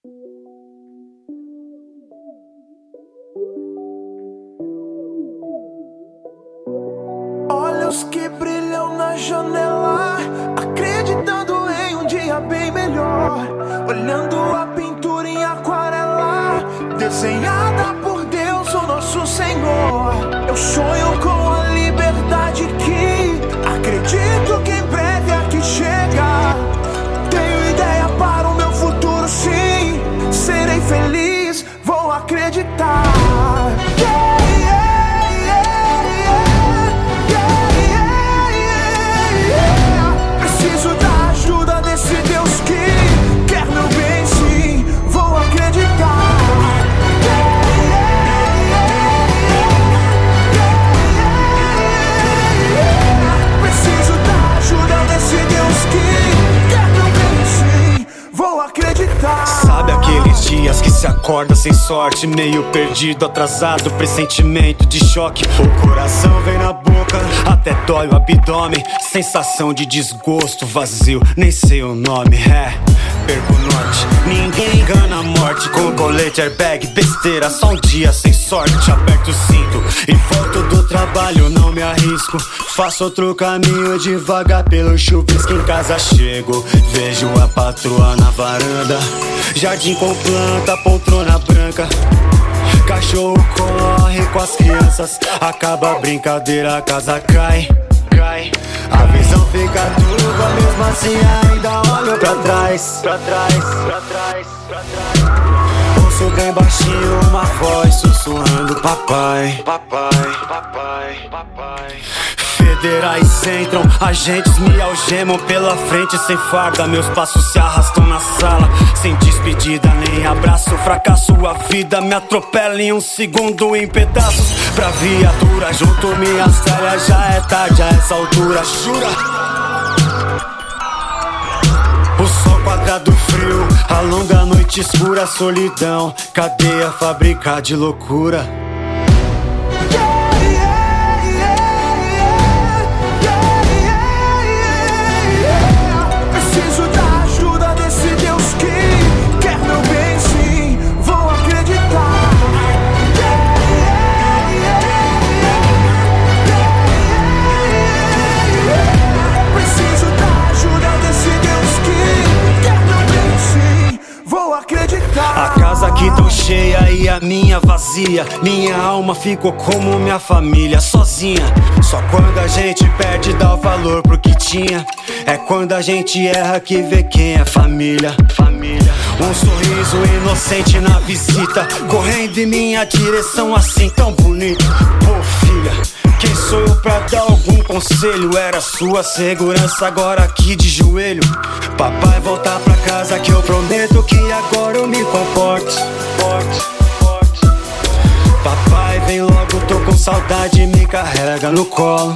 Olhos que brilham na janela, acreditando em um dia bem melhor. Olhando a pintura em aquarela, desenhada por Deus, o nosso Senhor. Eu sonho com a liberdade que acredito que em breve aqui chega. Tenho ideia para o meu futuro, sim. Serei feliz, vou acreditar. Preciso da ajuda desse Deus que quer meu bem, sim. Vou acreditar. Preciso da ajuda desse Deus que quer meu bem, sim. Vou acreditar. Sabe aqueles dias que se acorda sem sorte, meio perdido, atrasado, pressentimento de choque. O coração vem na boca, até dói o abdômen. Sensação de desgosto, vazio, nem sei o nome. Perco o norte, ninguém engana a morte. Com colete, airbag, besteira, só um dia sem sorte. Aperto o cinto e volto do trabalho, não me arrisco. Faço outro caminho devagar pelo chuvisco. Em casa chego, vejo a patroa na varanda. Jardim com planta, poltrona branca. Cachorro corre com as crianças. Acaba a brincadeira, a casa cai. A visão fica turva, mesmo assim ainda olho pra trás. Ouço bem baixinho uma voz sussurrando papai. Federais entram, agentes me algemam pela frente sem farda. Meus passos se arrastam na sala, sem despedida nem abraço. Fracasso, a vida me atropela em um segundo em pedaços. Pra viatura, junto minhas telhas, já é tarde a essa altura, jura? O sol quadrado frio, a longa noite escura, solidão, cadeia, fábrica de loucura. Preciso da ajuda desse Deus que quer meu bem, sim. Vou acreditar. Preciso da ajuda desse Deus que quer meu bem, sim. Vou acreditar. A casa aqui tão cheia e a minha vazia. Minha alma ficou como minha família, sozinha. Só quando a gente perde dá o valor pro que tinha. É quando a gente erra que vê quem é família. Um sorriso inocente na visita, correndo em minha direção assim tão bonito. Pô filha, quem sou eu pra dar algum conselho? Era sua segurança, agora aqui de joelho. Papai, voltar pra casa que eu prometo que agora eu me comporto. Papai, vem logo, tô com saudade, me carrega no colo.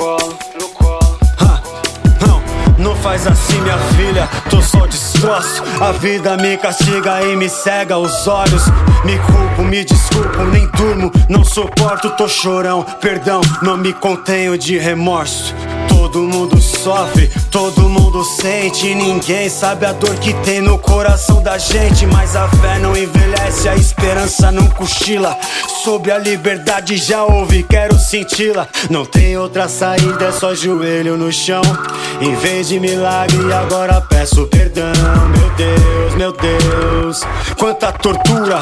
Não faz assim, minha filha, tô só destroço. A vida me castiga e me cega os olhos. Me culpo, me desculpo, nem durmo, não suporto, tô chorão. Perdão, não me contenho de remorso. Todo mundo sofre, todo mundo sente. Ninguém sabe a dor que tem no coração da gente. Mas a fé não envelhece, a esperança não cochila. Sobre a liberdade já ouvi, quero senti-la. Não tem outra saída, é só joelho no chão. Em vez de milagre, agora peço perdão. Meu Deus, quanta tortura.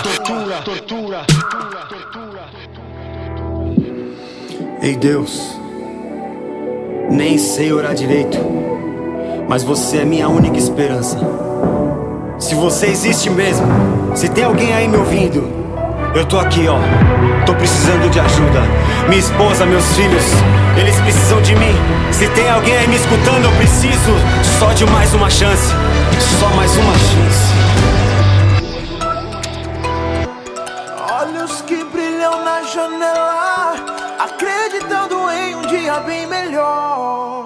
Ei Deus, nem sei orar direito, mas você é minha única esperança. Se você existe mesmo, se tem alguém aí me ouvindo, eu tô aqui, ó, tô precisando de ajuda. Minha esposa, meus filhos, eles precisam de mim. Se tem alguém aí me escutando, eu preciso só de mais uma chance. Só mais uma chance. Olhos que brilham na janela, acreditando em um dia bem melhor.